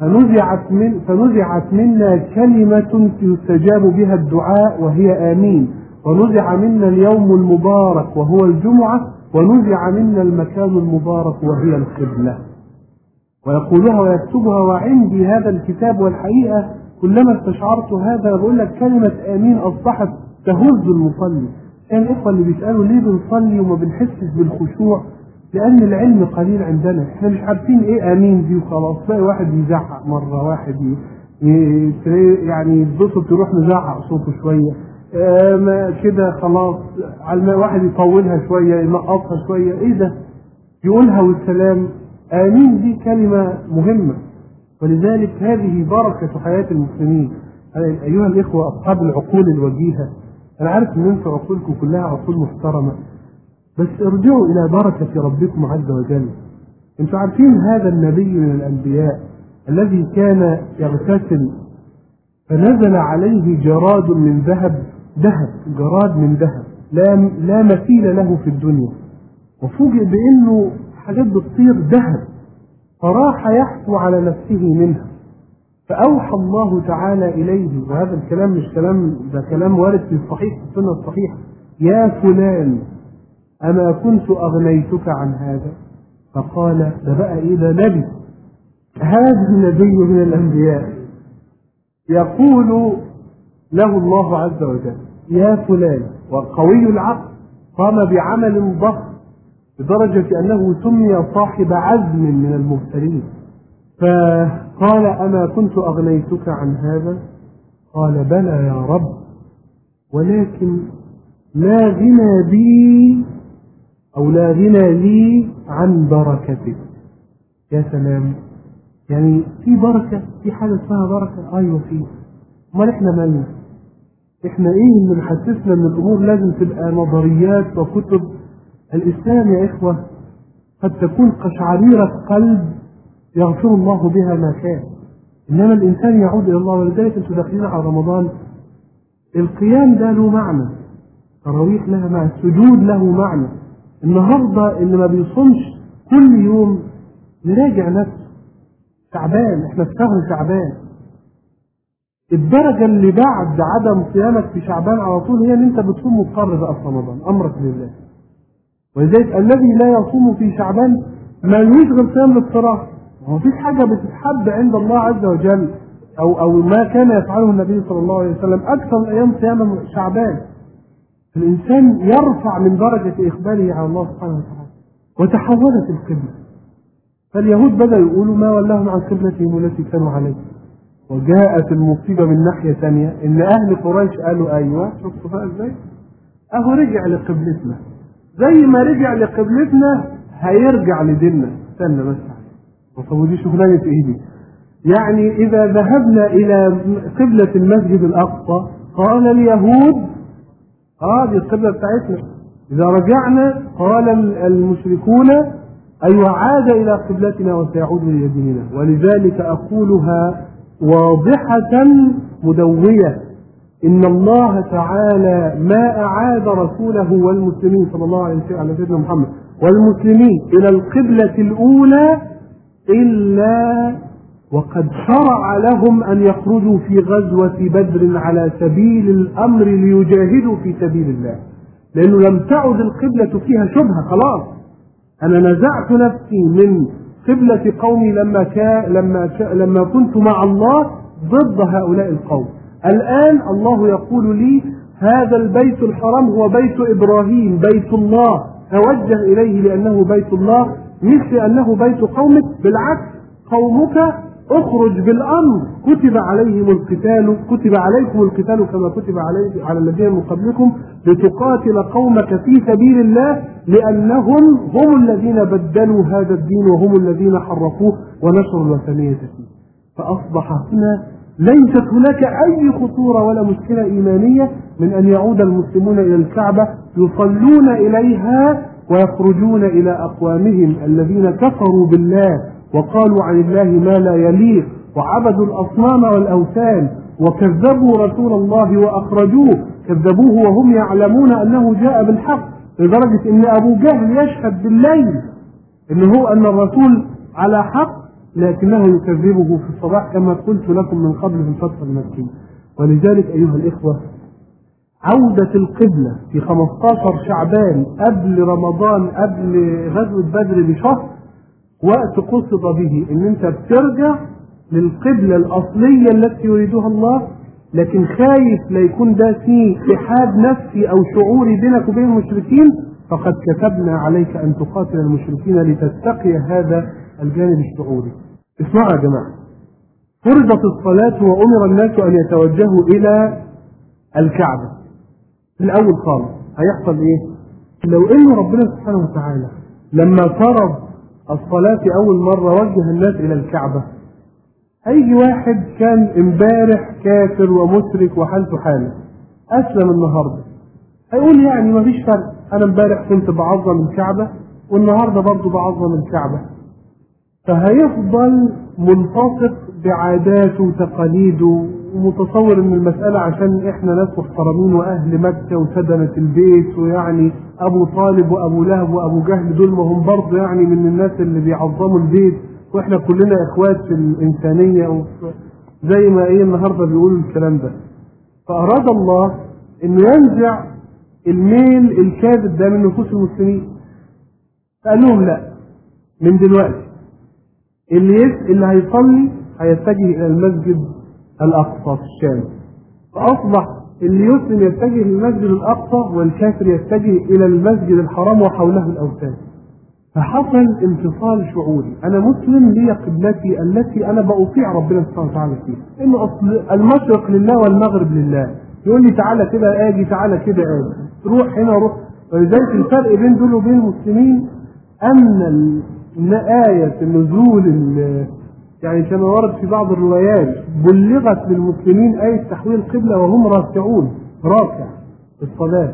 فنزعت منا كلمة يستجاب بها الدعاء وهي آمين، ونزع منا اليوم المبارك وهو الجمعة، ونزع منا المكان المبارك وهي القبلة. ويقولها ويكتبها وعندي هذا الكتاب، والحقيقة كلما استشعرت هذا بقول لك كلمة آمين أصبحت تهز المصلي. كان الإخوة اللي بيسألوا ليه بنصلي وما بنحسش بالخشوع؟ لأن العلم قليل عندنا، احنا مش عارفين ايه آمين دي وخلاص. تلاقي واحد يزعق مرة، واحد يعني يتبسط تروح نزعق صوته شوية كده خلاص، على واحد يطولها شوية ينقصها شوية، ايه ده يقولها والسلام. آمين دي كلمة مهمة، ولذلك هذه بركة حياة المسلمين. أيها الإخوة أصحاب العقول الوجيهة، أنا عارف أن أنتم عقولكم كلها عقول محترمة، بس ارجعوا إلى بركة ربكم عز وجل. أنتم عارفين هذا النبي من الأنبياء الذي كان يغتسل فنزل عليه جراد من ذهب، جراد من ذهب لا مثيل له في الدنيا، وفوجئ بأنه حاجات بتصير ذهب، فراح يحثو على نفسه منها، فأوحى الله تعالى إليه، وهذا الكلام مش كلام، ده كلام وارد في الصحيح في السنة الصحيحة: يا فلان أما كنت أغنيتك عن هذا؟ فقال ده بقى إيه ده نبي، هذا النبي من الأنبياء يقول له الله عز وجل يا فلان، وقوي العقل قام بعمل ضخم لدرجة أنه سمي صاحب عزم من المرسلين، فقال أما كنت أغنيتك عن هذا؟ قال بلى يا رب، ولكن لا غنى بي أو لا غنى لي عن بركتك. يا سلام، يعني في بركة، في حاجة اسمها بركة، أيوة فيه. امال احنا مالنا؟ احنا ايه اللي محسسنا ان الامور لازم تبقى نظريات وكتب؟ الاسلام يا اخوة قد تكون قشعريرة قلب يغفر الله بها ما كان، انما الانسان يعود الى الله. ولذلك انتم داخلين على رمضان، القيام ده له معنى، التراويح لها معنى، السجود له معنى. النهارده اللي ما بيصومش كل يوم يراجع نفسه، شعبان، احنا في شهر شعبان. الدرجة اللي بعد عدم صيامك في شعبان على طول هي ان انت بتصوم مضطر بقى في رمضان، امرك لله. ولذلك الذي لا يصوم في شعبان ما يشغل صيام الاضطرار، ما فيش حاجة بتتحب عند الله عز وجل او ما كان يفعله النبي صلى الله عليه وسلم اكثر الايام صيام شعبان. الانسان يرفع من درجة اقباله على الله سبحانه وتعالى. وتحولت القبلة، فاليهود بدأوا يقولوا ما ولاهم عن قبلتهم التي كانوا عليها. وجاءت المصيبة من ناحية ثانية، إن أهل قريش قالوا أيوه شفتوا بقى إزاي؟ أهو رجع لقبلتنا، زي ما رجع لقبلتنا هيرجع لديننا. استنى بس، طب ودي شغلانة إيه دي؟ يعني إذا ذهبنا إلى قبلة المسجد الأقصى قال اليهود دي القبلة بتاعتنا، إذا رجعنا قال المشركون أيوة عاد إلى قبلتنا وسيعود إلى ديننا. ولذلك أقولها واضحة مدوية، إن الله تعالى ما أعاد رسوله والمسلمين صلى الله عليه وسلم على سيدنا محمد والمسلمين إلى القبلة الأولى إلا وقد شرع لهم أن يخرجوا في غزوة بدر على سبيل الأمر ليجاهدوا في سبيل الله، لأنه لم تعد القبلة فيها شبهة. خلاص أنا نزعت نفسي من قبلة قومي لما كنت مع الله ضد هؤلاء القوم. الآن الله يقول لي هذا البيت الحرام هو بيت إبراهيم، بيت الله، توجه إليه لأنه بيت الله مش لأنه بيت قومك. بالعكس، قومك اخرج بالأمر، كتب عليهم القتال، كتب عليكم القتال كما كتب على الذين من قبلكم لتقاتل قومك في سبيل الله، لأنهم هم الذين بدلوا هذا الدين وهم الذين حرفوه ونشروا الوثنية فيه. فأصبح هنا ليست هناك أي خطورة ولا مشكلة إيمانية من أن يعود المسلمون إلى الكعبة يصلون إليها ويخرجون إلى أقوامهم الذين كفروا بالله وقالوا عن الله ما لا يليق وعبدوا الأصنام والأوثان وكذبوا رسول الله وأخرجوه، كذبوه وهم يعلمون أنه جاء بالحق، لدرجة أن أبو جهل يشهد بالليل أن الرسول على حق لكنه يكذبه في الصباح كما قلت لكم من قبل في الفترة المكية. ولذلك أيها الإخوة، عودة القبلة في 15 شعبان قبل رمضان قبل غزوة بدر بشهر وقت قصد به ان انت بترجع للقبلة الأصلية التي يريدها الله، لكن خايف لا يكون ده فيه اتحاد نفسي أو شعوري بينك وبين المشركين، فقد كتبنا عليك أن تقاتل المشركين لتتقي هذا الجانب الشعوري. اسمعوا يا جماعة، فرضت الصلاة وأمر الناس أن يتوجهوا إلى الكعبة. في الأول خالص هيحصل إيه؟ لو إن ربنا سبحانه وتعالى لما فرض الصلاة في أول مرة وجه الناس إلى الكعبة، هيجي واحد كان امبارح كافر ومشرك وحالته حاله أسلم النهاردة، هيقول يعني ما فيش فرق، أنا امبارح كنت بعظم الكعبة والنهاردة برضو بعظم الكعبة، فهيفضل منتصف بعاداته وتقاليده ومتصور ان المسألة عشان احنا ناس محترمين واهل مكة وسدنة البيت، ويعني ابو طالب وابو لهب وابو جهل دول ما هم برضه يعني من الناس اللي بيعظموا البيت، واحنا كلنا اخوات في الانسانية زي ما النهاردة بيقولوا الكلام ده. فاراد الله انه ينزع الميل الكاذب ده من نفوس المسلمين، فقال لهم لا، من دلوقتي اللي هيصلي هيتجه الى المسجد الاقصى في الشام، فاصبح اللي يسلم يتجه للمسجد الاقصى والكافر يتجه الى المسجد الحرام وحوله الاوثان. فحصل انفصال شعوري، انا مسلم لي قبلتي التي انا بأطيع ربنا سبحانه وتعالى فيها، ان اصل المشرق لله والمغرب لله، يقول لي تعالى كده اجي تعالى كده اجي، روح هنا روح. ولذلك الفرق بين دول وبين المسلمين ان آية النزول يعني كما ورد في بعض الروايات بلغت للمسلمين آية تحويل القبلة وهم راكعون راكع في الصلاة،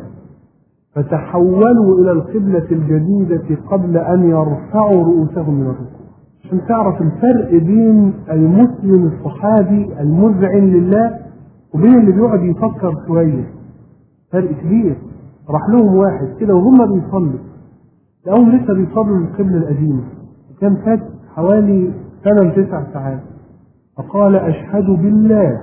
فتحولوا إلى القبلة الجديدة قبل أن يرفعوا رؤوسهم من الركوع، عشان تعرف الفرق بين المسلم الصحابي المذعن لله وبين اللي بيقعد يفكر شوية. فرق كبير. راح لهم واحد كده وهم بيصلوا، لأنهم لسه بيصلوا للقبلة القديمة، وكان فات حوالي 8-9 ساعات، فقال أشهد بالله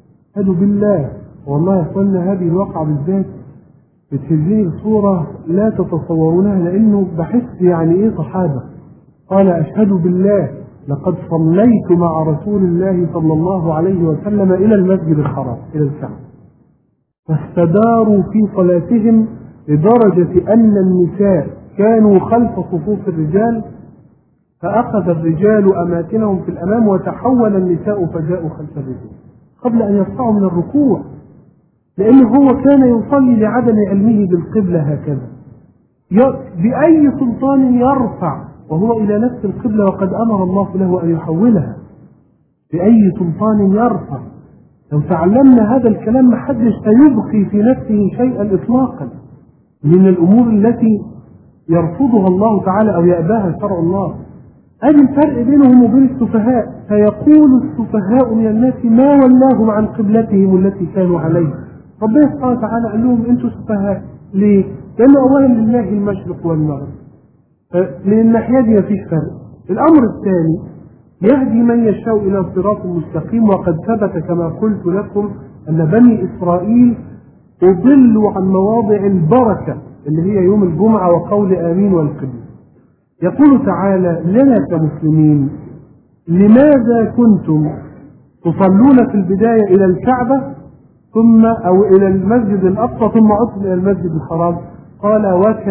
والله يا اخوانا هذه الواقعة بالذات بتهزني بصورة لا تتصورونها، لأنه بحس يعني إيه صحابة. قال أشهد بالله لقد صليت مع رسول الله صلى الله عليه وسلم إلى المسجد الحرام إلى الكعبة، فاستداروا في صلاتهم لدرجة أن النساء كانوا خلف صفوف الرجال فأخذ الرجال أماكنهم في الأمام وتحول النساء فجاءوا خلف الرجال قبل أن يرفعوا من الركوع، لأنه هو كان يصلي لعدم علمه بالقبلة هكذا. بأي سلطان يرفع وهو إلى نفس القبلة وقد أمر الله له أن يحولها؟ بأي سلطان يرفع؟ لو تعلمنا هذا الكلام محدش سيبقي في نفسه شيئا إطلاقا من الأمور التي يرفضها الله تعالى أو يأباها شرع الله. هذا الفرق بينهم وبين السفهاء. فيقول السفهاء من الناس ما ولاهم عن قبلتهم التي كانوا عليها. ربنا سبحانه وتعالى قال لهم انتم سفهاء. ليه؟ لأن الله لله المشرق والمغرب، من الناحية دي مفيش فرق. الأمر الثاني يهدي من يشاء إلى صراط مستقيم، وقد ثبت كما قلت لكم أن بني إسرائيل أضلوا عن مواضع البركة اللي هي يوم الجمعة وقول آمين والقبلة. يقول تعالى لنا كمسلمين لماذا كنتم تصلون في البداية إلى الكعبة ثم أو إلى المسجد الأقصى ثم عدتم إلى المسجد الحرام؟ قال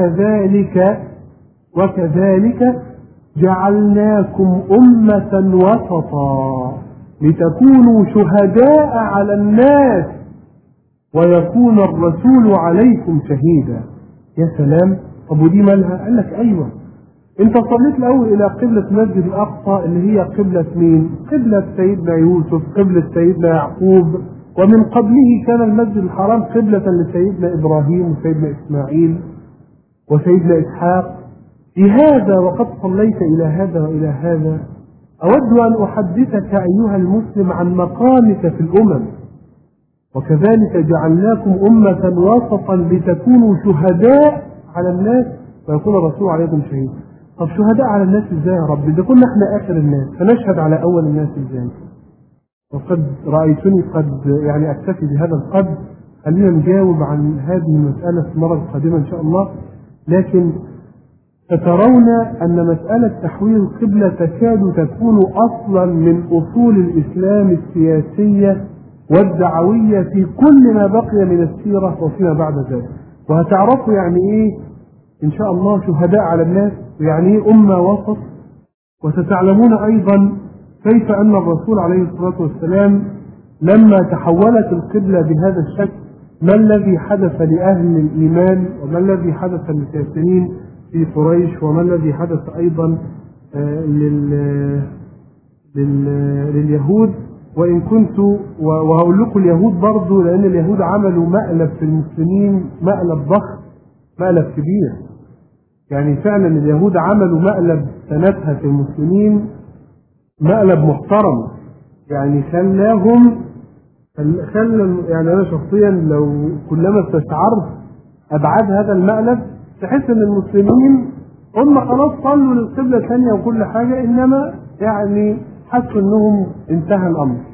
وكذلك جعلناكم أمة وسطا لتكونوا شهداء على الناس ويكون الرسول عليكم شهيدا. يا سلام. طب ودي مالها؟ قال لك أيوة، انت صليت الأول إلى قبلة مسجد الأقصى اللي هي قبلة مين؟ قبلة سيدنا يوسف، قبلة سيدنا يعقوب، ومن قبله كان المسجد الحرام قبلة لسيدنا إبراهيم وسيدنا إسماعيل وسيدنا إسحاق. بهذا وقد صليت إلى هذا وإلى هذا أود أن أحدثك أيها المسلم عن مقامك في الأمم. وكذلك جعلناكم أمة وسطا لتكونوا شهداء على الناس ويكون الرسول عليكم شهيد. طب شهداء على الناس ازاي يا رب؟ ده كنا احنا آخر الناس، فنشهد على أول الناس ازاي؟ وقد رأيتني قد يعني أكتفي بهذا القدر. خلينا نجاوب عن هذه المسألة في المرة القادمة إن شاء الله. لكن سترون أن مسألة تحويل القبلة تكاد تكون أصلا من أصول الإسلام السياسية والدعوية في كل ما بقي من السيرة وفيما بعد ذلك. وهتعرفوا يعني إيه إن شاء الله شهداء على الناس، ويعني إيه أمة وسط. وستعلمون أيضا كيف أن الرسول عليه الصلاة والسلام لما تحولت القبلة بهذا الشكل ما الذي حدث لأهل الإيمان وما الذي حدث للكافرين في قريش وما الذي حدث أيضا لليهود. وإن كنت وهقول لكم اليهود برضو، لأن اليهود عملوا مقلب في المسلمين، مقلب ضخم، مقلب كبير. يعني فعلا اليهود عملوا مقلب سنتها في المسلمين، مقلب محترم. يعني خلاهم يعني أنا شخصيا لو كلما استشعرت أبعاد هذا المقلب تحس أن المسلمين هم خلاص صلوا للقبلة الثانية وكل حاجة، إنما يعني حسوا أنهم انتهى الأمر.